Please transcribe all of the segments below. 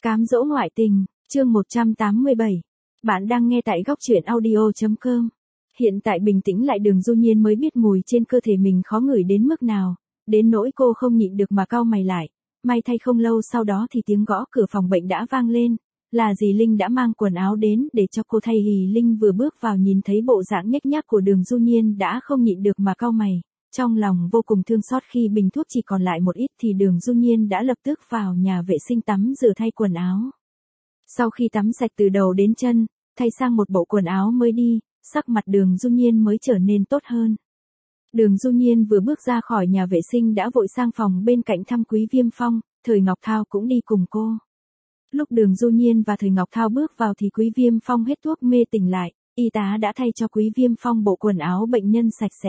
Cám dỗ ngoại tình, chương 187. Bạn đang nghe tại góc truyện audio.com. Hiện tại bình tĩnh lại Đường Du Nhiên mới biết mùi trên cơ thể mình khó ngửi đến mức nào, đến nỗi cô không nhịn được mà cau mày lại. May thay không lâu sau đó thì tiếng gõ cửa phòng bệnh đã vang lên, là dì Linh đã mang quần áo đến để cho cô thay. Dì Linh vừa bước vào nhìn thấy bộ dạng nhếch nhác của Đường Du Nhiên đã không nhịn được mà cau mày. Trong lòng vô cùng thương xót khi bình thuốc chỉ còn lại một ít thì Đường Du Nhiên đã lập tức vào nhà vệ sinh tắm rửa thay quần áo. Sau khi tắm sạch từ đầu đến chân, thay sang một bộ quần áo mới đi, sắc mặt Đường Du Nhiên mới trở nên tốt hơn. Đường Du Nhiên vừa bước ra khỏi nhà vệ sinh đã vội sang phòng bên cạnh thăm Quý Viêm Phong, Thời Ngọc Thao cũng đi cùng cô. Lúc Đường Du Nhiên và Thời Ngọc Thao bước vào thì Quý Viêm Phong hết thuốc mê tỉnh lại, y tá đã thay cho Quý Viêm Phong bộ quần áo bệnh nhân sạch sẽ.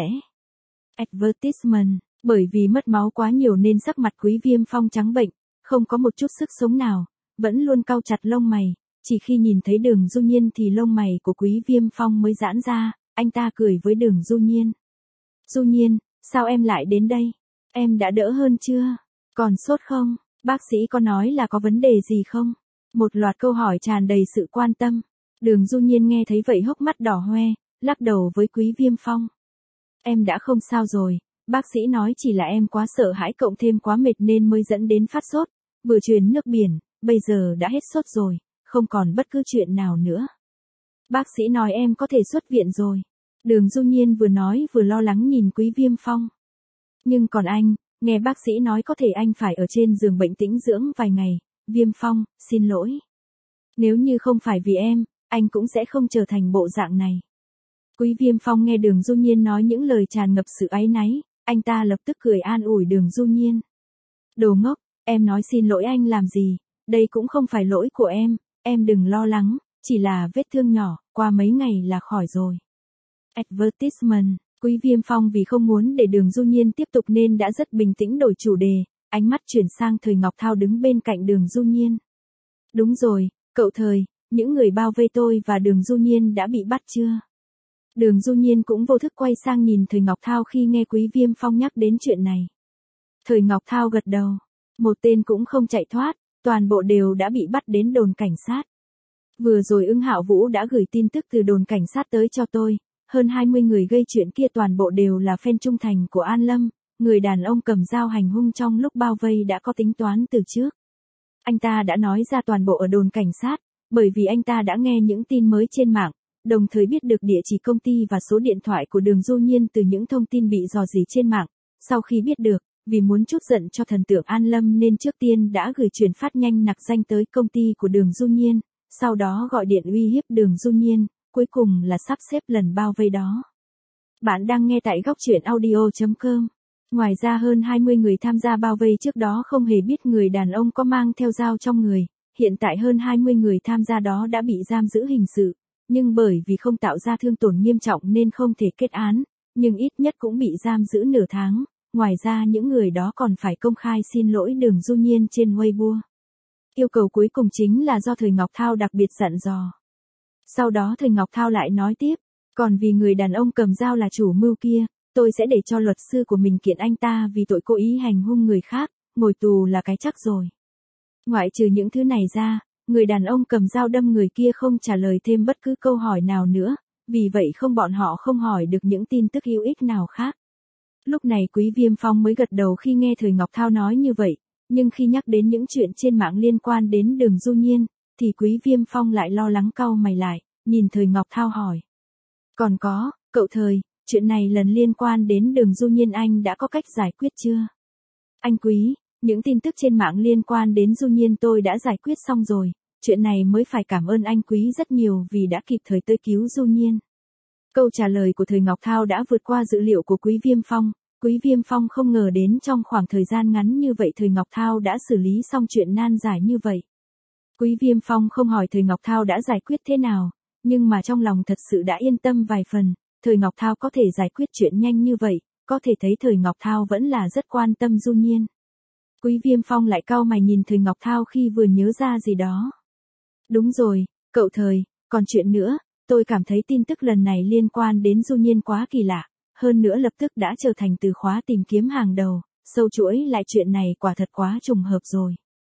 Advertisement, bởi vì mất máu quá nhiều nên sắc mặt Quý Viêm Phong trắng bệnh, không có một chút sức sống nào, vẫn luôn cau chặt lông mày, chỉ khi nhìn thấy Đường Du Nhiên thì lông mày của Quý Viêm Phong mới giãn ra, anh ta cười với Đường Du Nhiên. Du Nhiên, sao em lại đến đây? Em đã đỡ hơn chưa? Còn sốt không? Bác sĩ có nói là có vấn đề gì không? Một loạt câu hỏi tràn đầy sự quan tâm. Đường Du Nhiên nghe thấy vậy hốc mắt đỏ hoe, lắc đầu với Quý Viêm Phong. Em đã không sao rồi, bác sĩ nói chỉ là em quá sợ hãi cộng thêm quá mệt nên mới dẫn đến phát sốt, vừa truyền nước biển, bây giờ đã hết sốt rồi, không còn bất cứ chuyện nào nữa. Bác sĩ nói em có thể xuất viện rồi. Đường Du Nhiên vừa nói vừa lo lắng nhìn Quý Viêm Phong. Nhưng còn anh, nghe bác sĩ nói có thể anh phải ở trên giường bệnh tĩnh dưỡng vài ngày. Viêm Phong, xin lỗi. Nếu như không phải vì em, anh cũng sẽ không trở thành bộ dạng này. Quý Viêm Phong nghe Đường Du Nhiên nói những lời tràn ngập sự áy náy, anh ta lập tức cười an ủi Đường Du Nhiên. Đồ ngốc, em nói xin lỗi anh làm gì, đây cũng không phải lỗi của em đừng lo lắng, chỉ là vết thương nhỏ, qua mấy ngày là khỏi rồi. Advertisement, Quý Viêm Phong vì không muốn để Đường Du Nhiên tiếp tục nên đã rất bình tĩnh đổi chủ đề, ánh mắt chuyển sang Thời Ngọc Thao đứng bên cạnh Đường Du Nhiên. Đúng rồi, cậu Thời, những người bao vây tôi và Đường Du Nhiên đã bị bắt chưa? Đường Du Nhiên cũng vô thức quay sang nhìn Thời Ngọc Thao khi nghe Quý Viêm Phong nhắc đến chuyện này. Thời Ngọc Thao gật đầu, một tên cũng không chạy thoát, toàn bộ đều đã bị bắt đến đồn cảnh sát. Vừa rồi Ưng Hạo Vũ đã gửi tin tức từ đồn cảnh sát tới cho tôi, hơn 20 người gây chuyện kia toàn bộ đều là fan trung thành của An Lâm, người đàn ông cầm dao hành hung trong lúc bao vây đã có tính toán từ trước. Anh ta đã nói ra toàn bộ ở đồn cảnh sát, bởi vì anh ta đã nghe những tin mới trên mạng, đồng thời biết được địa chỉ công ty và số điện thoại của Đường Du Nhiên từ những thông tin bị rò rỉ trên mạng. Sau khi biết được, vì muốn trút giận cho thần tượng An Lâm nên trước tiên đã gửi truyền phát nhanh nặc danh tới công ty của Đường Du Nhiên, sau đó gọi điện uy hiếp Đường Du Nhiên, cuối cùng là sắp xếp lần bao vây đó. Bạn đang nghe tại góc truyện audio.com. Ngoài ra hơn 20 người tham gia bao vây trước đó không hề biết người đàn ông có mang theo dao trong người, hiện tại hơn 20 người tham gia đó đã bị giam giữ hình sự. Nhưng bởi vì không tạo ra thương tổn nghiêm trọng nên không thể kết án, nhưng ít nhất cũng bị giam giữ nửa tháng, ngoài ra những người đó còn phải công khai xin lỗi Đường Du Nhiên trên Weibo. Yêu cầu cuối cùng chính là do Thời Ngọc Thao đặc biệt dặn dò. Sau đó Thời Ngọc Thao lại nói tiếp, còn vì người đàn ông cầm dao là chủ mưu kia, tôi sẽ để cho luật sư của mình kiện anh ta vì tội cố ý hành hung người khác, ngồi tù là cái chắc rồi. Ngoại trừ những thứ này ra, người đàn ông cầm dao đâm người kia không trả lời thêm bất cứ câu hỏi nào nữa, vì vậy bọn họ không hỏi được những tin tức hữu ích nào khác. Lúc này Quý Viêm Phong mới gật đầu khi nghe Thời Ngọc Thao nói như vậy, nhưng khi nhắc đến những chuyện trên mạng liên quan đến Đường Du Nhiên, thì Quý Viêm Phong lại lo lắng cau mày lại, nhìn Thời Ngọc Thao hỏi. Còn có, cậu Thời, chuyện này lần liên quan đến Đường Du Nhiên anh đã có cách giải quyết chưa? Anh Quý, những tin tức trên mạng liên quan đến Du Nhiên tôi đã giải quyết xong rồi, chuyện này mới phải cảm ơn anh Quý rất nhiều vì đã kịp thời tới cứu Du Nhiên. Câu trả lời của Thời Ngọc Thao đã vượt qua dữ liệu của Quý Viêm Phong, Quý Viêm Phong không ngờ đến trong khoảng thời gian ngắn như vậy Thời Ngọc Thao đã xử lý xong chuyện nan giải như vậy. Quý Viêm Phong không hỏi Thời Ngọc Thao đã giải quyết thế nào, nhưng mà trong lòng thật sự đã yên tâm vài phần, Thời Ngọc Thao có thể giải quyết chuyện nhanh như vậy, có thể thấy Thời Ngọc Thao vẫn là rất quan tâm Du Nhiên. Quý Viêm Phong lại cau mày nhìn Thời Ngọc Thao khi vừa nhớ ra gì đó. Đúng rồi, cậu Thời, còn chuyện nữa, tôi cảm thấy tin tức lần này liên quan đến Du Nhiên quá kỳ lạ, hơn nữa lập tức đã trở thành từ khóa tìm kiếm hàng đầu, sâu chuỗi lại chuyện này quả thật quá trùng hợp rồi.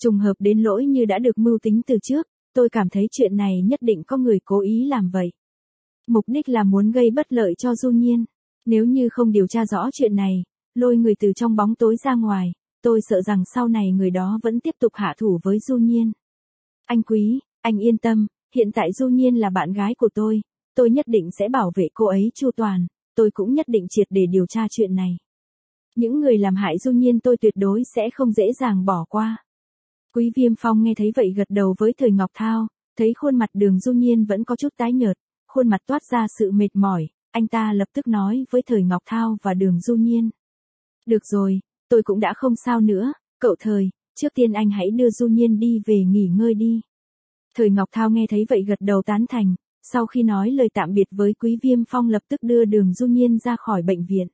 Trùng hợp đến lỗi như đã được mưu tính từ trước, tôi cảm thấy chuyện này nhất định có người cố ý làm vậy. Mục đích là muốn gây bất lợi cho Du Nhiên. Nếu như không điều tra rõ chuyện này, lôi người từ trong bóng tối ra ngoài, tôi sợ rằng sau này người đó vẫn tiếp tục hạ thủ với Du Nhiên. Anh Quý, anh yên tâm, hiện tại Du Nhiên là bạn gái của tôi nhất định sẽ bảo vệ cô ấy chu toàn, tôi cũng nhất định triệt để điều tra chuyện này. Những người làm hại Du Nhiên tôi tuyệt đối sẽ không dễ dàng bỏ qua. Quý Viêm Phong nghe thấy vậy gật đầu với Thời Ngọc Thao, thấy khuôn mặt Đường Du Nhiên vẫn có chút tái nhợt, khuôn mặt toát ra sự mệt mỏi, anh ta lập tức nói với Thời Ngọc Thao và Đường Du Nhiên. Được rồi, tôi cũng đã không sao nữa, cậu Thời, trước tiên anh hãy đưa Du Nhiên đi về nghỉ ngơi đi. Thời Ngọc Thao nghe thấy vậy gật đầu tán thành, sau khi nói lời tạm biệt với Quý Viêm Phong lập tức đưa Đường Du Nhiên ra khỏi bệnh viện.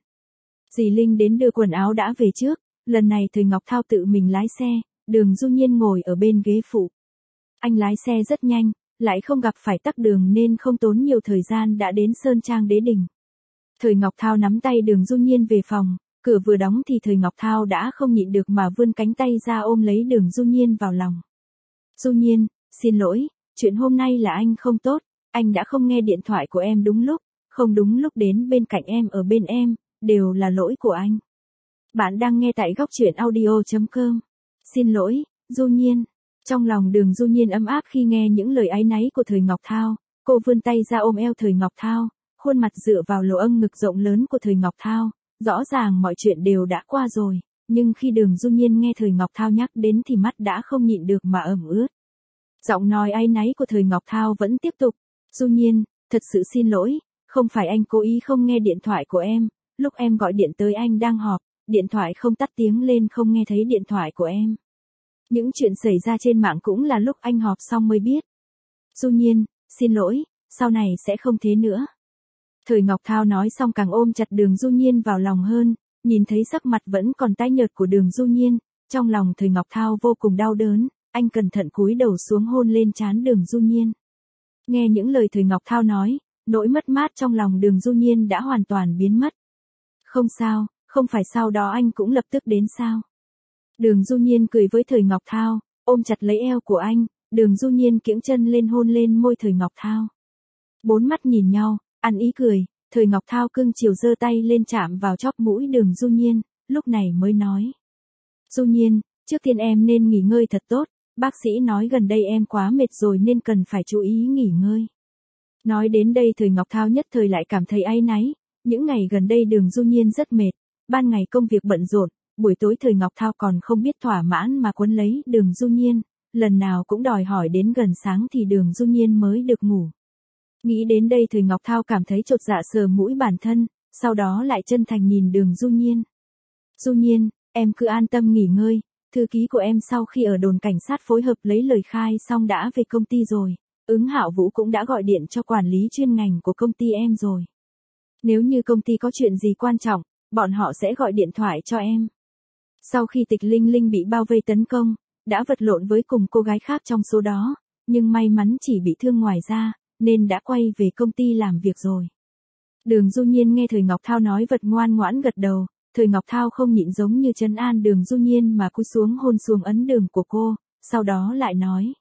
Dì Linh đến đưa quần áo đã về trước, lần này Thời Ngọc Thao tự mình lái xe, Đường Du Nhiên ngồi ở bên ghế phụ. Anh lái xe rất nhanh, lại không gặp phải tắc đường nên không tốn nhiều thời gian đã đến Sơn Trang Đế Đình. Thời Ngọc Thao nắm tay Đường Du Nhiên về phòng, cửa vừa đóng thì Thời Ngọc Thao đã không nhịn được mà vươn cánh tay ra ôm lấy Đường Du Nhiên vào lòng. Du Nhiên, xin lỗi, chuyện hôm nay là anh không tốt, anh đã không nghe điện thoại của em đúng lúc, không đúng lúc đến bên cạnh em ở bên em, đều là lỗi của anh. Bạn đang nghe tại góc truyện audio.com. Xin lỗi, Du Nhiên. Trong lòng Đường Du Nhiên ấm áp khi nghe những lời áy náy của Thời Ngọc Thao, cô vươn tay ra ôm eo Thời Ngọc Thao, khuôn mặt dựa vào lỗ âng ngực rộng lớn của Thời Ngọc Thao, rõ ràng mọi chuyện đều đã qua rồi, nhưng khi Đường Du Nhiên nghe Thời Ngọc Thao nhắc đến thì mắt đã không nhịn được mà ẩm ướt. Giọng nói áy náy của Thời Ngọc Thao vẫn tiếp tục, Du Nhiên, thật sự xin lỗi, không phải anh cố ý không nghe điện thoại của em, lúc em gọi điện tới anh đang họp, điện thoại không tắt tiếng lên không nghe thấy điện thoại của em. Những chuyện xảy ra trên mạng cũng là lúc anh họp xong mới biết. Du Nhiên, xin lỗi, sau này sẽ không thế nữa. Thời Ngọc Thao nói xong càng ôm chặt Đường Du Nhiên vào lòng hơn, nhìn thấy sắc mặt vẫn còn tái nhợt của Đường Du Nhiên, trong lòng Thời Ngọc Thao vô cùng đau đớn, anh cẩn thận cúi đầu xuống hôn lên trán Đường Du Nhiên. Nghe những lời Thời Ngọc Thao nói, nỗi mất mát trong lòng Đường Du Nhiên đã hoàn toàn biến mất. Không sao, không phải sau đó anh cũng lập tức đến sao? Đường Du Nhiên cười với Thời Ngọc Thao, ôm chặt lấy eo của anh, Đường Du Nhiên kiễng chân lên hôn lên môi Thời Ngọc Thao. Bốn mắt nhìn nhau, ăn ý cười, Thời Ngọc Thao cưng chiều giơ tay lên chạm vào chóp mũi Đường Du Nhiên, lúc này mới nói. Du Nhiên, trước tiên em nên nghỉ ngơi thật tốt, bác sĩ nói gần đây em quá mệt rồi nên cần phải chú ý nghỉ ngơi. Nói đến đây Thời Ngọc Thao nhất thời lại cảm thấy áy náy, những ngày gần đây Đường Du Nhiên rất mệt, ban ngày công việc bận rộn, buổi tối Thời Ngọc Thao còn không biết thỏa mãn mà quấn lấy Đường Du Nhiên, lần nào cũng đòi hỏi đến gần sáng thì Đường Du Nhiên mới được ngủ. Nghĩ đến đây Thời Ngọc Thao cảm thấy chột dạ sờ mũi bản thân, sau đó lại chân thành nhìn Đường Du Nhiên. Du Nhiên, em cứ an tâm nghỉ ngơi, thư ký của em sau khi ở đồn cảnh sát phối hợp lấy lời khai xong đã về công ty rồi, Ứng Hạo Vũ cũng đã gọi điện cho quản lý chuyên ngành của công ty em rồi. Nếu như công ty có chuyện gì quan trọng, bọn họ sẽ gọi điện thoại cho em. Sau khi Tịch Linh Linh bị bao vây tấn công, đã vật lộn với cùng cô gái khác trong số đó, nhưng may mắn chỉ bị thương ngoài da, nên đã quay về công ty làm việc rồi. Đường Du Nhiên nghe Thời Ngọc Thao nói vật ngoan ngoãn gật đầu, Thời Ngọc Thao không nhịn giống như trấn an Đường Du Nhiên mà cúi xuống hôn xuống ấn đường của cô, sau đó lại nói.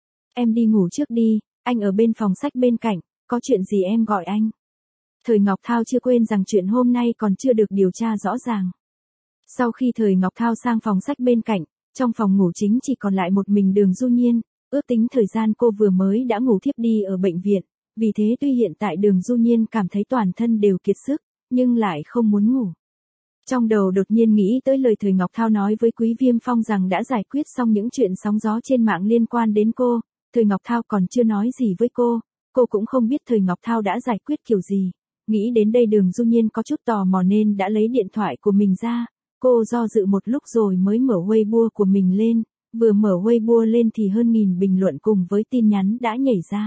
Em đi ngủ trước đi, anh ở bên phòng sách bên cạnh, có chuyện gì em gọi anh. Thời Ngọc Thao chưa quên rằng chuyện hôm nay còn chưa được điều tra rõ ràng. Sau khi Thời Ngọc Thao sang phòng sách bên cạnh, trong phòng ngủ chính chỉ còn lại một mình Đường Du Nhiên, ước tính thời gian cô vừa mới đã ngủ thiếp đi ở bệnh viện, vì thế tuy hiện tại Đường Du Nhiên cảm thấy toàn thân đều kiệt sức, nhưng lại không muốn ngủ. Trong đầu đột nhiên nghĩ tới lời Thời Ngọc Thao nói với Quý Viêm Phong rằng đã giải quyết xong những chuyện sóng gió trên mạng liên quan đến cô, Thời Ngọc Thao còn chưa nói gì với cô cũng không biết Thời Ngọc Thao đã giải quyết kiểu gì. Nghĩ đến đây Đường Du Nhiên có chút tò mò nên đã lấy điện thoại của mình ra, cô do dự một lúc rồi mới mở Weibo của mình lên, vừa mở Weibo lên thì hơn 1000 bình luận cùng với tin nhắn đã nhảy ra.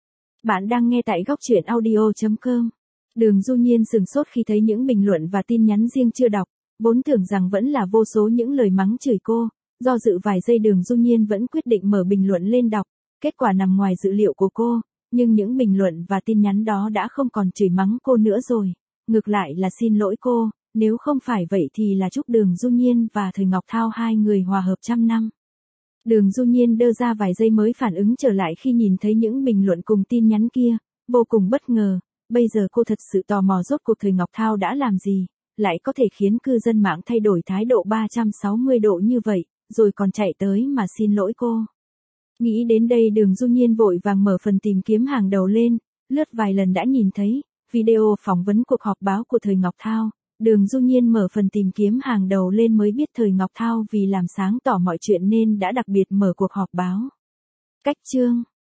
Bạn đang nghe tại góc truyện audio.com. Đường Du Nhiên sừng sốt khi thấy những bình luận và tin nhắn riêng chưa đọc, vốn tưởng rằng vẫn là vô số những lời mắng chửi cô, do dự vài giây Đường Du Nhiên vẫn quyết định mở bình luận lên đọc, kết quả nằm ngoài dự liệu của cô, nhưng những bình luận và tin nhắn đó đã không còn chửi mắng cô nữa rồi, ngược lại là xin lỗi cô, nếu không phải vậy thì là chúc Đường Du Nhiên và Thời Ngọc Thao hai người hòa hợp trăm năm. Đường Du Nhiên đơ ra vài giây mới phản ứng trở lại khi nhìn thấy những bình luận cùng tin nhắn kia, vô cùng bất ngờ, bây giờ cô thật sự tò mò rốt cuộc thời Ngọc Thao đã làm gì, lại có thể khiến cư dân mạng thay đổi thái độ 360 độ như vậy, rồi còn chạy tới mà xin lỗi cô. Nghĩ đến đây Đường Du Nhiên vội vàng mở phần tìm kiếm hàng đầu lên, lướt vài lần đã nhìn thấy video phỏng vấn cuộc họp báo của thời Ngọc Thao. Đường Du Nhiên mở phần tìm kiếm hàng đầu lên mới biết thời Ngọc Thao vì làm sáng tỏ mọi chuyện nên đã đặc biệt mở cuộc họp báo. Cách chương